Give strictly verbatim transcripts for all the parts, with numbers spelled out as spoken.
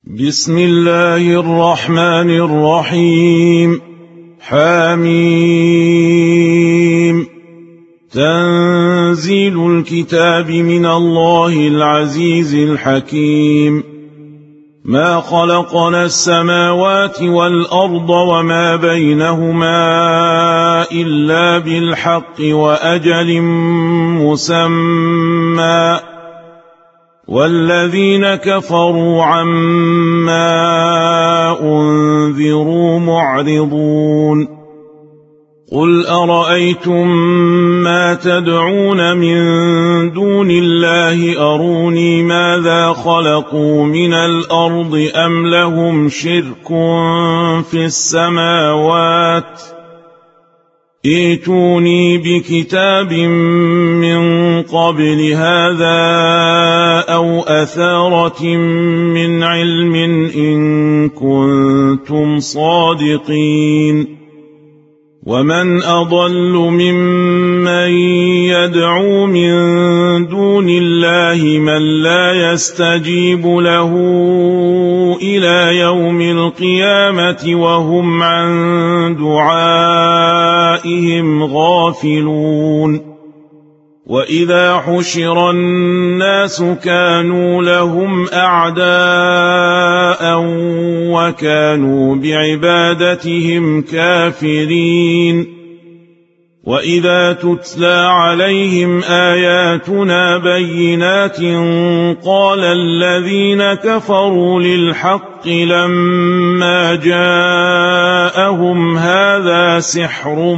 بسم الله الرحمن الرحيم. حميم. تنزيل الكتاب من الله العزيز الحكيم. ما خلقنا السماوات والأرض وما بينهما إلا بالحق وأجل مسمى، والذين كفروا عما أنذروا معرضون. قل أرأيتم ما تدعون من دون الله أروني ماذا خلقوا من الأرض أم لهم شرك في السماوات؟ ائتوني بكتاب من قبل هذا أو أثارة من علم إن كنتم صادقين. ومن أضل ممن يدعو من دون الله من لا يستجيب له إلى يوم القيامة وهم عن دعائهم غافلون. وإذا حشر الناس كانوا لهم أعداء وكانوا بعبادتهم كافرين. وإذا تتلى عليهم آياتنا بينات قال الذين كفروا للحق لما جاءهم هذا سحر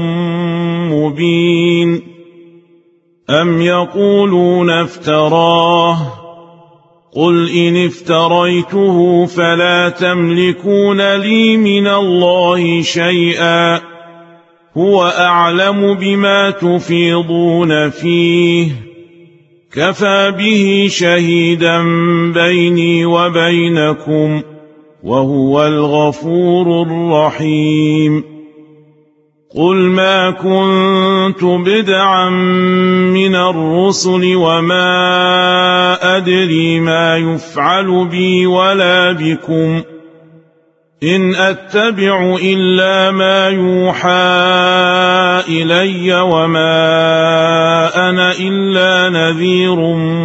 مبين. أم يقولون افتراه؟ قل إن افتريته فلا تملكون لي من الله شيئا، هو أعلم بما تفيضون فيه، كفى به شهيدا بيني وبينكم، وهو الغفور الرحيم. قل ما كنت بدعا من الرسل وما أدري ما يفعل بي ولا بكم، إن أتبع إلا ما يوحى إلي وما أنا إلا نذير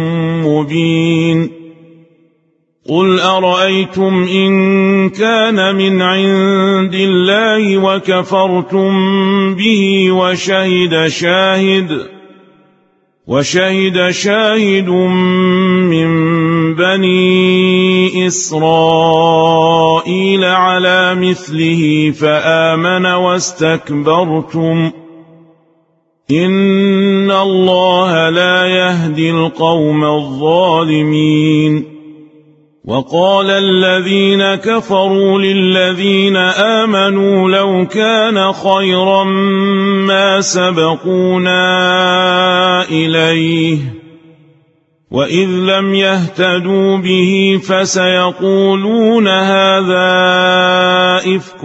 مبين. قل أرأيتم إن كان من عند الله وكفرتم به وشهد شاهد وشهد شاهد من بني إسرائيل على مثله فآمن واستكبرتم، إن الله لا يهدي القوم الظالمين. وقال الذين كفروا للذين آمنوا لو كان خيرا ما سبقونا إليه، وإذ لم يهتدوا به فسيقولون هذا إفك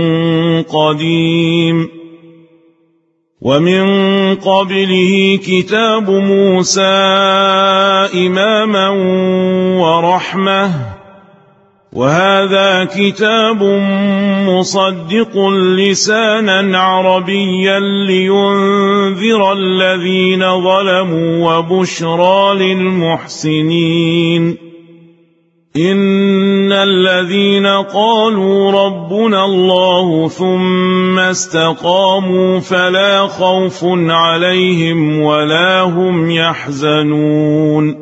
قديم. ومن قبله كتاب موسى إماما ورحمة، وهذا كتاب مصدق لسانا عربيا لينذر الذين ظلموا وبشرى للمحسنين. إن الذين قالوا ربنا الله ثم استقاموا فلا خوف عليهم ولا هم يحزنون،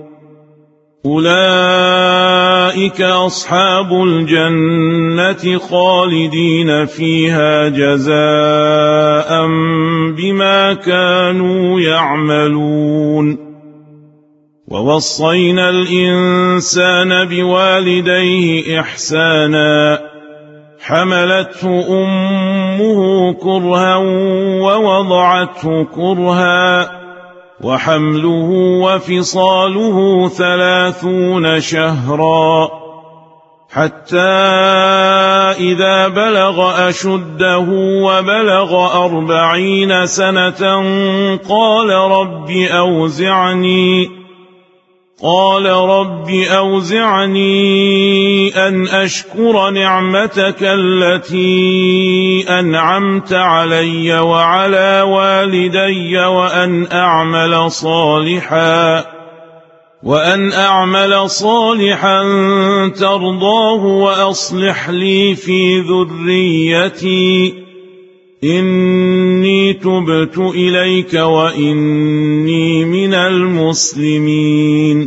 أولئك أصحاب الجنة خالدين فيها جزاء بما كانوا يعملون. ووصينا الإنسان بوالديه إحسانا، حملته أمه كرها ووضعته كرها، وحمله وفصاله ثلاثون شهرا، حتى إذا بلغ أشده وبلغ أربعين سنة قال رب أوزعني قال رب أوزعني أن أشكر نعمتك التي أنعمت علي وعلى والدي وأن أعمل صالحا وأن أعمل صالحا ترضاه وأصلح لي في ذريتي إني تبت إليك وإني من المسلمين.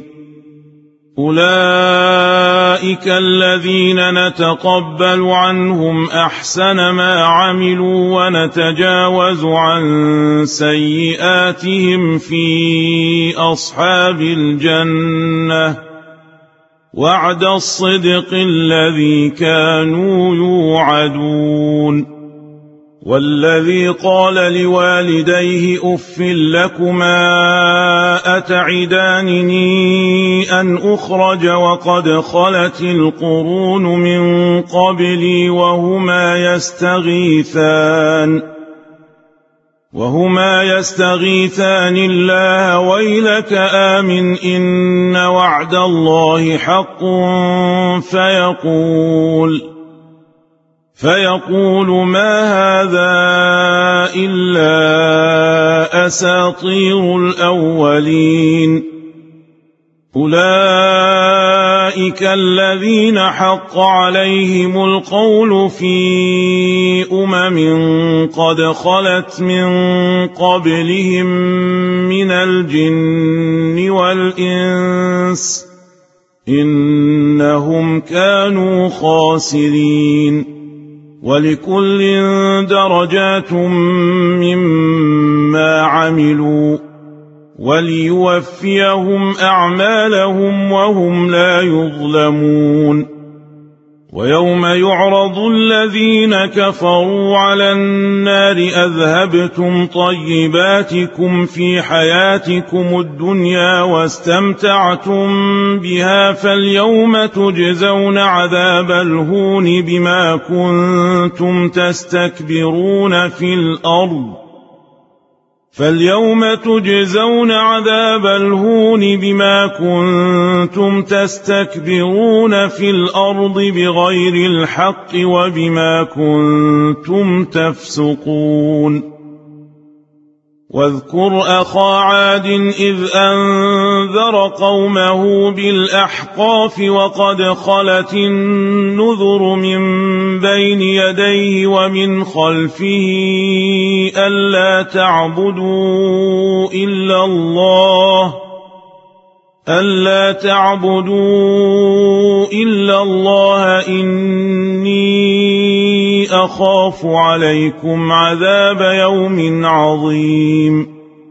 أولئك الذين نتقبل عنهم أحسن ما عملوا ونتجاوز عن سيئاتهم في أصحاب الجنة وعد الصدق الذي كانوا يوعدون. والذي قال لوالديه أف لكما أتعدانني أن أخرج وقد خلت القرون من قبلي وهما يستغيثان وهما يستغيثان الله ويلك آمن إن وعد الله حق فيقول فيقول ما هذا إلا أساطير الأولين. أولئك الذين حق عليهم القول في أمم قد خلت من قبلهم من الجن والإنس إنهم كانوا خاسرين. ولكل درجات مما عملوا وليوفيهم أعمالهم وهم لا يظلمون. ويوم يعرض الذين كفروا على النار أذهبتم طيباتكم في حياتكم الدنيا واستمتعتم بها فاليوم تجزون عذاب الهون بما كنتم تستكبرون في الأرض فاليوم تجزون عذاب الهون بما كنتم تستكبرون في الأرض بغير الحق وبما كنتم تفسقون. واذكر أخا عاد إذ أنذر قومه بالأحقاف وقد خلت النذر من بين يديه ومن خلفه ألا تعبدوا إلا الله ألا تعبدوا إلا الله إني أخاف عليكم عذاب يوم عظيم.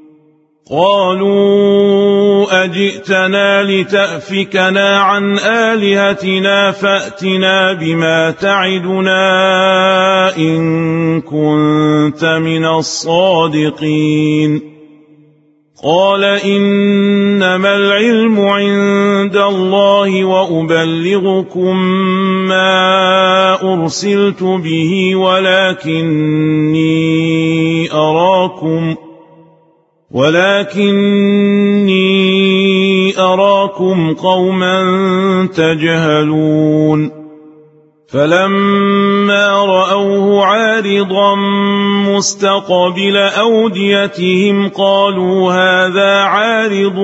قالوا أجئتنا لتأفكنا عن آلهتنا فأتنا بما تعدنا إن كنت من الصادقين. قال إنما العلم عند الله وأبلغكم ما أرسلت به ولكني أراكم ولكني أراكم قوما تجهلون. فلما رأوه عارضا مستقبل أوديتهم قالوا هذا عارض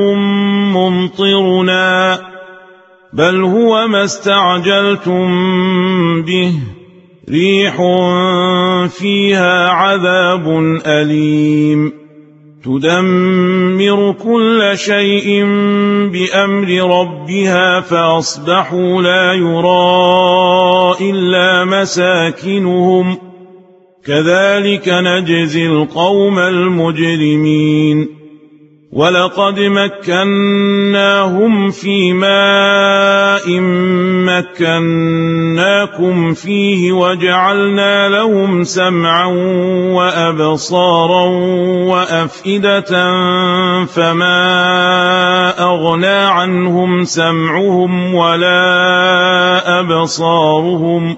ممطرنا بل هو ما استعجلتم به ريح فيها عذاب أليم تدمر كل شيء بأمر ربها فأصبحوا لا يرى إلا مساكنهم كذلك نجزي القوم المجرمين. ولقد مكناهم في ماء مكناكم فيه وجعلنا لهم سمعا وأبصارا وأفئدة فما أغنى عنهم سمعهم ولا أبصارهم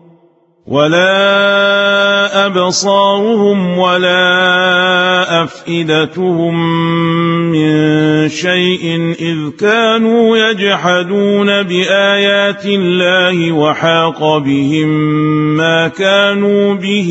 ولا أبصارهم ولا أفئدتهم من شيء إذ كانوا يجحدون بآيات الله وحاق بهم ما كانوا به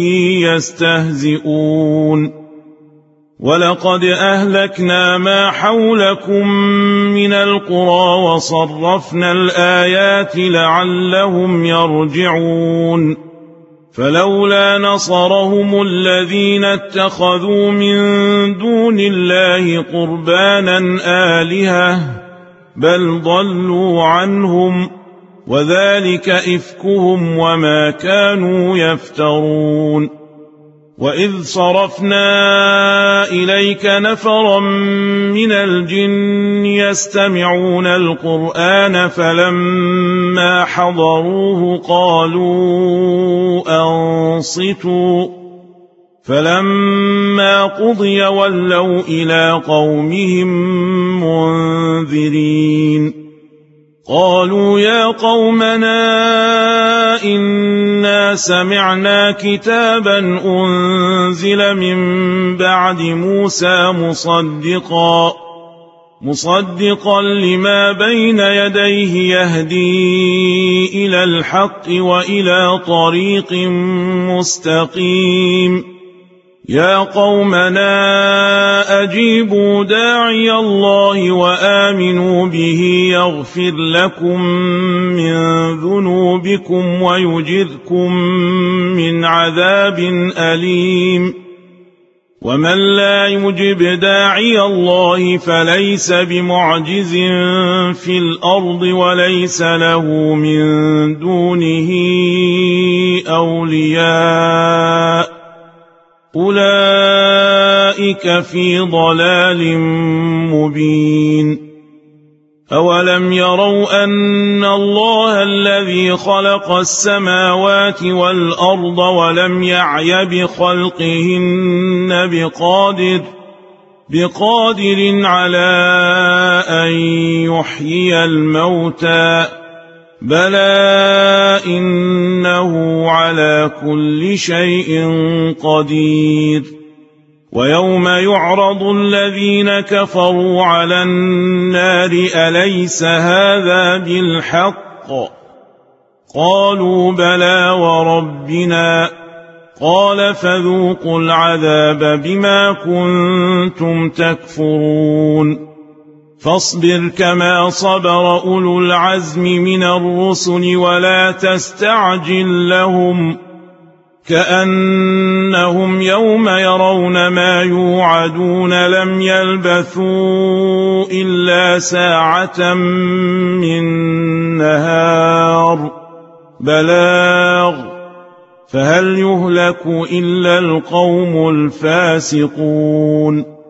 يستهزئون ولقد أهلكنا ما حولكم من القرى وصرفنا الآيات لعلهم يرجعون فلولا نصرهم الذين اتخذوا من دون الله قربانا آلهة بل ضلوا عنهم وذلك إفكهم وما كانوا يفترون وإذ صرفنا إليك نفرا من الجن يستمعون القرآن فلما حضروه قالوا أنصتوا فلما قضي ولوا إلى قومهم منذرين قالوا يا قومنا إنا سمعنا كتابا أنزل من بعد موسى مصدقا مصدقا لما بين يديه يهدي إلى الحق وإلى طريق مستقيم يا قومنا أجيبوا داعي الله وآمنوا به يغفر لكم من ذنوبكم ويجركم من عذاب أليم ومن لا يجب داعي الله فليس بمعجز في الأرض وليس له من دونه أولياء أولئك في ضلال مبين أولم يروا أن الله الذي خلق السماوات والأرض ولم يعي بخلقهن بقادر بقادر على أن يحيي الموتى بلى إنه على كل شيء قدير ويوم يعرض الذين كفروا على النار أليس هذا بالحق قالوا بلى وربنا قال فذوقوا العذاب بما كنتم تكفرون فاصبر كما صبر أولو العزم من الرسل ولا تستعجل لهم كأنهم يوم يرون ما يوعدون لم يلبثوا إلا ساعة من نهار بلاغ فهل يهلك إلا القوم الفاسقون